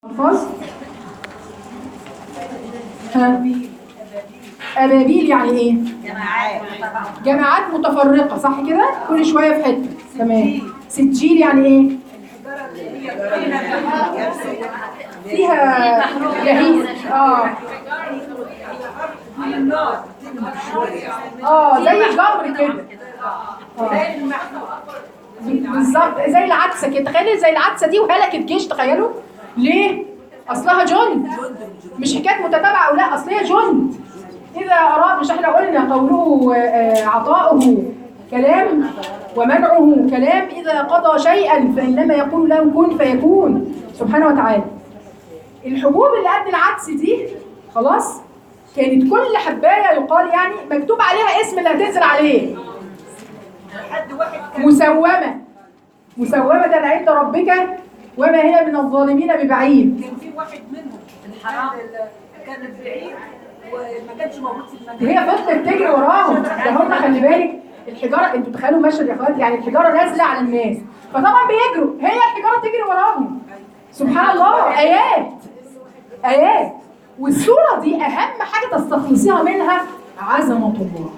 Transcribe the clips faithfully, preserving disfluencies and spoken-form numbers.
الفاظ. ها أبابيل يعني إيه؟ جماعات جماعات متفرقة، صح كده؟ كل شوية في حتة. تمام. سجيل يعني إيه؟ فيها لهيب. اه اه زي الجمر كده. اه بالظبط زي العدسه كده. تخيلي زي العدسه دي وهلكت جيش، تخيلوا ليه؟ اصلها جند، مش حكايه متتابعه او لا، اصل هي جند. اذا اراد، مش احنا قلنا قوله آه، عطاؤه كلام ومنعه كلام، اذا قضى شيئا فانما يقول له كن فيكون سبحانه وتعالى. الحبوب اللي قد العدس دي خلاص كانت كل حبايه يقال يعني مكتوب عليها اسم اللي هتنزل عليه. مسومه مسومه عند ربك وما هي من الظالمين ببعيد. كان في واحد منهم الحرام كان بعيد وما كانش موجود في المكان. هي فضلت تجري وراهم. ده هم خلي بالك الحجاره، انتوا تخيلوا مشهد يا اخوات، يعني الحجاره نازله على الناس فطبعا بيجروا، هي الحجاره تجري وراهم. سبحان الله. ايات ايات. والسوره دي اهم حاجه تستخلصيها منها عظمه الله،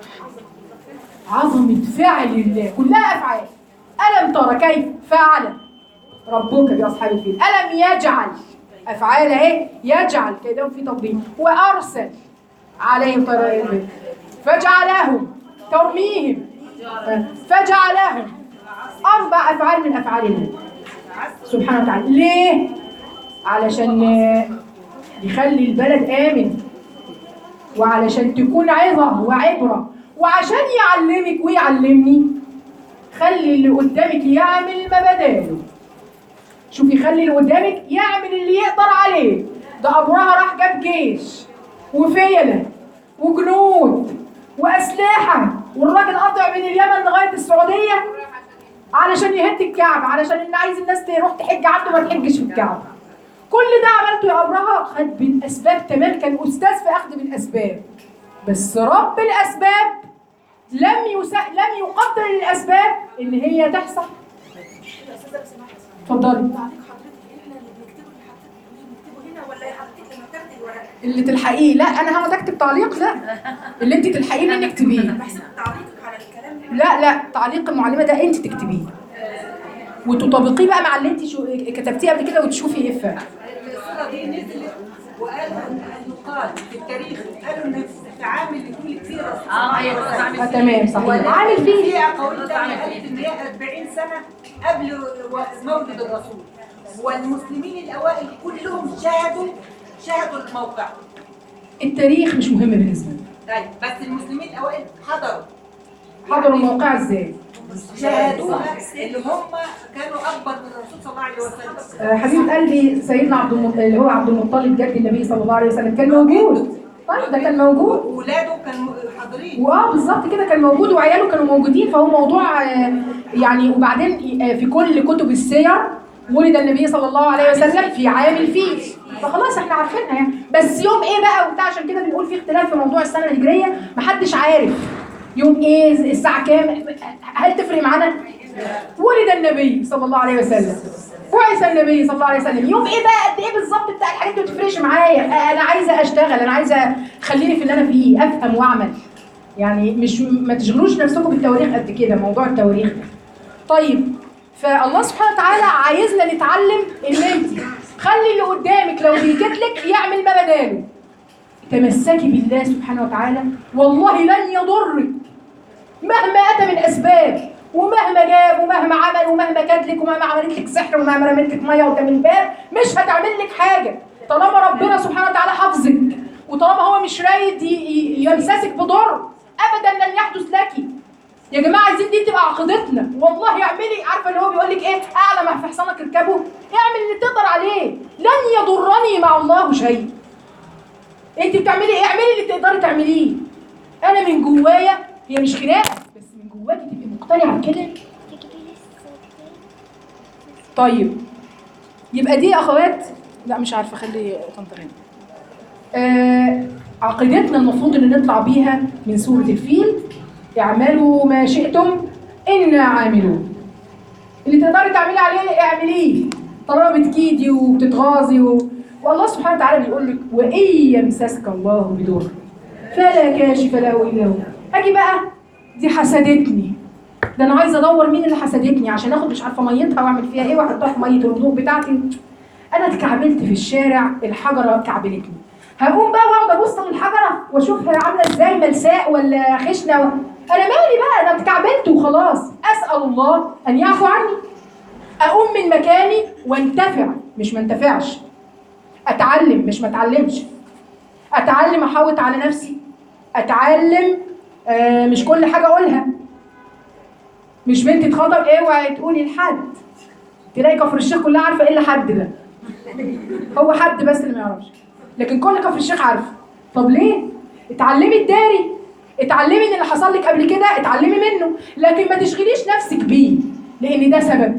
عظمه فعل الله، كلها افعال. الم ترى كيف فعل ربك باصحاب الفيل، الم يجعل، افعال اهي، يجعل كيدهم في تضليل، وارسل عليهم طيرا البيت فجعلهم ترميهم فجعلهم. اربع افعال من افعال الله سبحانه وتعالى. ليه؟ علشان يخلي البلد آمن، وعلشان تكون عظة وعبرة، وعشان يعلمك ويعلمني. خلي اللي قدامك يعمل ما بداله. شوفي، خلي اللي قدامك يعمل اللي يقدر عليه. ده أبوها راح جاب جيش وفيلة وجنود وأسلحة، والراجل قطع من اليمن لغاية السعودية علشان يهد الكعبة، علشان اللي عايز الناس تروح تحج عنده ما تحجش في الكعبة. كل ده عملته يا أبرهة، خد بالأسباب تمام، كان أستاذ في أخذ بالأسباب. بس رب الأسباب لم يس... لم يقدر للأسباب إن هي تحصل. اتفضلي. اللي تلحقيه، لا أنا هقعد أكتب تعليق، لا اللي أنت تلحقيه مني اكتبيه. لا لا تعليق المعلمة ده أنت تكتبيه وتطابقيه بقى مع اللي أنت شو... كتبتيه قبل كده وتشوفي إيه الفرق. الصورة دي نزلت وقالوا ان يقال في التاريخ، قالوا ان في عامل يكون فيه رسول. اه ايوه تمام صحيح. عامل فيه في اقاويل ثانيه قالت ان هي أربعين سنة قبل مولد الرسول، والمسلمين الاوائل كلهم شاهدوا شاهدوا الموقع. التاريخ مش مهم بالنسبه لي. طيب بس المسلمين الاوائل حضروا حضروا الموقع ازاي؟ شاهدوها اللي هم كانوا اكبر من الرسول صلى الله عليه وسلم. آه حبيب قلبي سيدنا عبد المطلب اللي هو عبد المطلب جد النبي صلى الله عليه وسلم كان موجود. طيب ده كان موجود، وولاده كانوا حاضرين. واه بالظبط كده كان موجود، وعياله كانوا موجودين. فهو موضوع آه يعني. وبعدين آه في كل كتب السير ولد النبي صلى الله عليه وسلم في عام الفيل، فخلاص احنا عارفينها يعني. بس يوم ايه بقى وبتاع، عشان كده بنقول في اختلاف في موضوع السنه الهجريه، محدش عارف يوم ايه الساعه كام. هل تفرق معانا؟ ولد النبي صلى الله عليه وسلم، بعث النبي صلى الله عليه وسلم، يوم ايه بقى قد ايه بالظبط بتاع الحاجات دي ما بتفرقش معايا. انا عايزه اشتغل، انا عايزه خليني في اللي انا فيه، افهم واعمل. يعني مش ما تشغلوش نفسكم بالتواريخ قد كده، موضوع التواريخ ده. طيب فالله سبحانه وتعالى عايزنا نتعلم ان انت خلي اللي قدامك لو بيكتلك يعمل ما بداله. تمسكي بالله سبحانه وتعالى، والله لن يضرك مهما اتى من اسباب، ومهما جاب ومهما عمل ومهما كادلك ومهما عملت لك سحر ومهما رمت لك ميه قدام الباب، مش هتعمل لك حاجه طالما ربنا سبحانه وتعالى حافظك، وطالما هو مش رايد يمسسك بضر ابدا لن يحدث لك. يا جماعه عايزين دي تبقى عقيدتنا. والله اعملي، عارفه اللي هو بيقول لك ايه، اعلى ما في حصانك اركبه، اعمل اللي تقدر عليه، لن يضرني مع الله شيء. انت بتعملي ايه؟ اعملي اللي تقدري تعمليه. انا من جوايا، هي مش خناقه بس من جواكي تبقي مقتنعه بكده. طيب يبقى دي يا اخوات، لا مش عارفه خلي تنطرين. آه عقيدتنا المفروض ان نطلع بيها من سوره الفيل، اعملوا ما شئتم انا عاملون. اللي تقدري تعملي عليه اعمليه، طالما بتكيدي وبتتغاظي و... والله سبحانه وتعالى بيقول لك وإن يمسسك الله بضر فلا كاشف له إلا هو. أجي بقى دي حسدتني، ده أنا عايزة أدور مين اللي حسدتني عشان آخد مش عارفة ميتها وأعمل فيها إيه وأحطها في مية الوضوء بتاعتي. أنا اتكعبلت في الشارع، الحجرة كعبلتني، هقوم بقى واقعد ابص للحجره واشوفها عامله ازاي، ملساء ولا خشنه و... انا مالي بقى، انا اتكعبلت وخلاص. اسال الله ان يعفو عني، اقوم من مكاني وانتفع مش ما انتفعش، اتعلم مش ما اتعلمش، اتعلم احوط على نفسي، اتعلم آه مش كل حاجه اقولها. مش بنتي تخطب اوعي تقولي لحد، تلاقي كفر الشيخ كلها عارفه ايه اللي حد ده، هو حد بس اللي ما يعرفش، لكن كل كفر الشيخ عارفه. طب ليه؟ اتعلمي الداري، اتعلمي ان اللي حصل لك قبل كده اتعلمي منه، لكن ما تشغليش نفسك بيه لان ده سبب.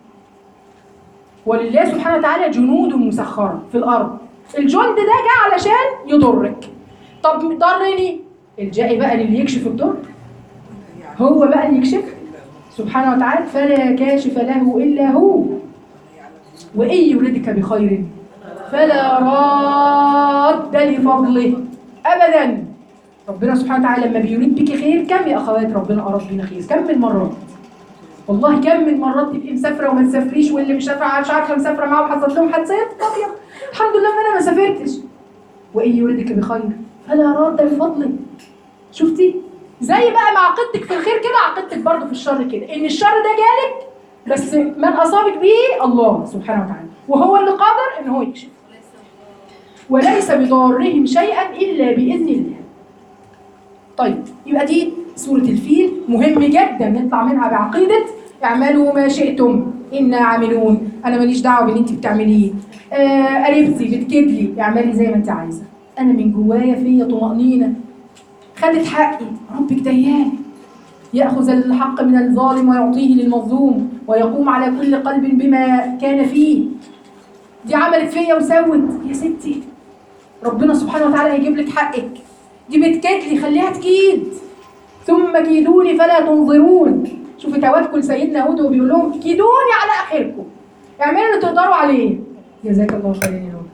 ولله سبحانه وتعالى جنود مسخره في الارض، الجند ده جه علشان يضرك. طب ضرني، الجائي بقى اللي يكشف الضر، هو بقى اللي يكشف سبحانه وتعالى. فلا كاشف له الا هو وان يردك بخير فلا راد لفضله ابدا. ربنا سبحانه وتعالى لما بيريد بك خير، كم يا اخوات ربنا اراد بينا خير، كم من مرات والله، كم من مرات تبقي مسافره وما تسافريش، واللي مش عارفه مش عارفه مسافره معاه وحصلت لهم حادثه، طب الحمد لله ان انا ما سافرتش. وان يردك بخير فلا راد لفضله. شفتي زي بقى ما عقدتك في الخير كده عقدتك برضه في الشر كده، ان الشر ده جالك بس من اصابك به الله سبحانه وتعالى، وهو اللي قادر ان هو يكشف. وليس بضارهم شيئا الا باذن الله. طيب يبقى دي سوره الفيل، مهم جدا نطلع منها بعقيده اعملوا ما شئتم انا عاملون، انا ماليش دعوه باللي انت بتعمليه. آه قريبتي بتكدلي، اعملي زي ما انت عايزه، انا من جوايا فيا طمانينه، خدت حقي، ربك ديان ياخذ الحق من الظالم ويعطيه للمظلوم ويقوم على كل قلب بما كان فيه. دي عملت فيا وسوت يا ستي، ربنا سبحانه وتعالى هيجيب لك حقك. دي بتكدلي، خليها تكيد، ثم كيدوني فلا تنظرون. شوفي توكل سيدنا هود وبيقول لهم كيدوني على اخركم، اعملوا اللي تقدروا عليه. جزاك الله خيرا يا رب.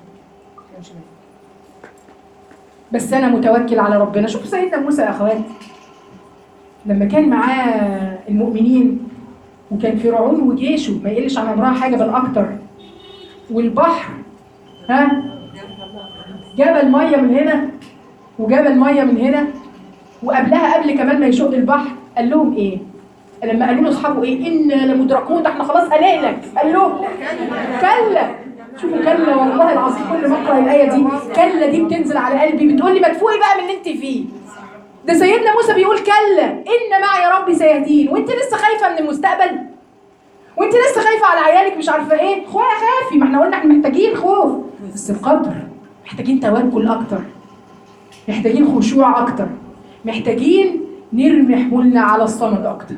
بس انا متوكل على ربنا. شوفوا سيدنا موسى يا اخوات لما كان معاه المؤمنين، وكان فرعون وجيشه ما يقلش عن امرها حاجه بل اكتر، والبحر ها جبل ميه من هنا وجبل ميه من هنا، وقبلها قبل كمان ما يشق البحر قال لهم ايه؟ لما قالوا له اصحابه ايه؟ انا لمدركون، ده احنا خلاص هنهلك. قال لهم كلا. شوفوا كلا، والله العظيم كل ما اقرا الايه دي كلا دي بتنزل على قلبي، بتقول لي ما تفوقي بقى من اللي انت فيه. ده سيدنا موسى بيقول كلا ان معي ربي سيهدين، وانت لسه خايفه من المستقبل؟ وانت لسه خايفه على عيالك مش عارفه ايه؟ خويا خافي، ما احنا قلنا احنا محتاجين خوف بس بقدر، محتاجين توكل اكتر، محتاجين خشوع اكتر، محتاجين نرمي حمولنا على الصمد اكتر.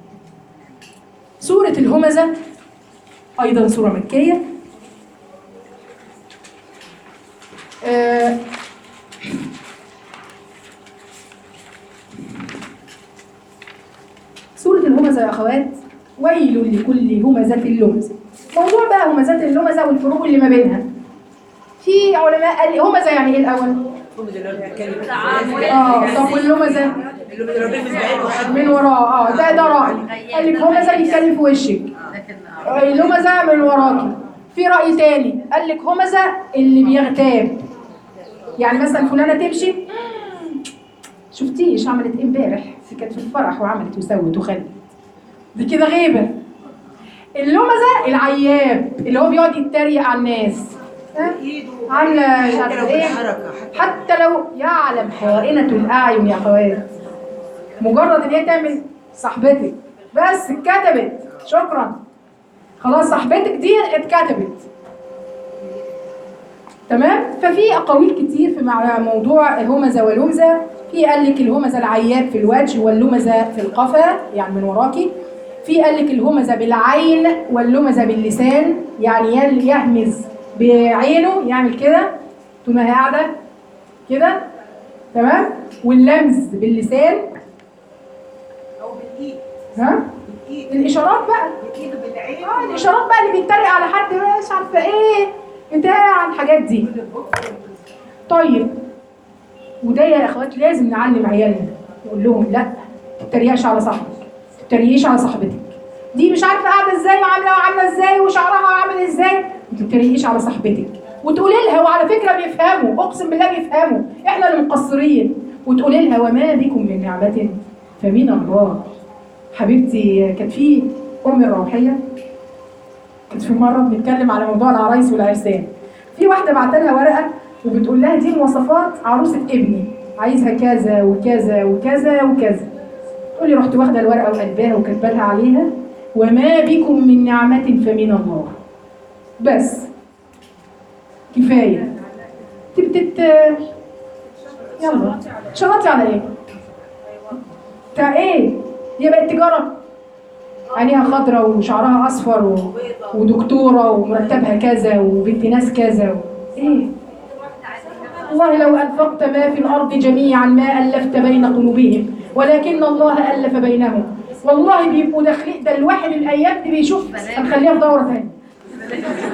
سورة الهمزة ايضا سورة مكية. آه سورة الهمزة يا اخوات ويل لكل همزة لمزة. موضوع بقى همزات اللمزة والفروق اللي ما بينها، في علماء قال لي همزة يعني ايه الاول؟ اه طب واللمزة من وراه، اه ده ده رأي، قال لك همزة بيتكلم في وشك، اللمزة من وراكي. في رأي تاني قال لك همزة اللي بيغتاب، يعني مثلا فلانة تمشي شفتيش عملت ايه امبارح، كانت في الفرح وعملت وسوت وخلت، دي كده غيبة. اللمزة العياب اللي هو بيقعد يتريق على الناس، عامله مش عارفه ايه، حتى لو يعلم خائنة الأعين يا اخوات، مجرد ان هي تعمل صاحبتك بس اتكتبت شكرا خلاص، صاحبتك دي اتكتبت تمام. ففي اقاويل كتير في مع موضوع همزه ولمزه. في قال لك الهمزه العياب في الوجه واللمزه في القفا يعني من وراكي. في قال لك الهمزه بالعين واللمزه باللسان، يعني يهمز بعينه يعمل كده طول ما هي قاعده كده تمام، واللمز باللسان او بالايد ها بالايد الاشارات بقى، بالايد بالعين. اه الاشارات بقى اللي بيتريق على حد مش عارفه ايه بتاع الحاجات دي. طيب وده يا اخوات لازم نعلم عيالنا، نقول لهم لا ما تتريقش على صاحبك، ما تتريقيش على صاحبتك، دي مش عارفه قاعده ازاي وعامله وعامله ازاي وشعرها عامل ازاي، ما تتريقيش على صاحبتك وتقولي لها، وعلى فكره بيفهموا اقسم بالله بيفهموا، احنا اللي مقصرين، وتقولي لها وما بكم من نعمه فمن الله. حبيبتي كانت في ام الروحيه، كانت في مره بنتكلم على موضوع العرايس والعرسان، في واحده بعت لها ورقه وبتقول لها دي مواصفات عروسه ابني، عايزها كذا وكذا وكذا وكذا. تقول لي رحت واخده الورقه وقلباها وكاتبه لها عليها وما بكم من نعمه فمن الله. بس كفايه تبتت. يلا شرطي على ايه؟ بتاع ايه؟ هي بقت تجاره، عينيها خضراء وشعرها اصفر و... ودكتوره ومرتبها كذا وبنت ناس كذا و... ايه؟ والله لو انفقت ما في الارض جميعا ما الفت بين قلوبهم ولكن الله الف بينهم. والله بيبقوا داخلين، ده الواحد الايام دي بيشوف، هنخليها في دوره ثانيه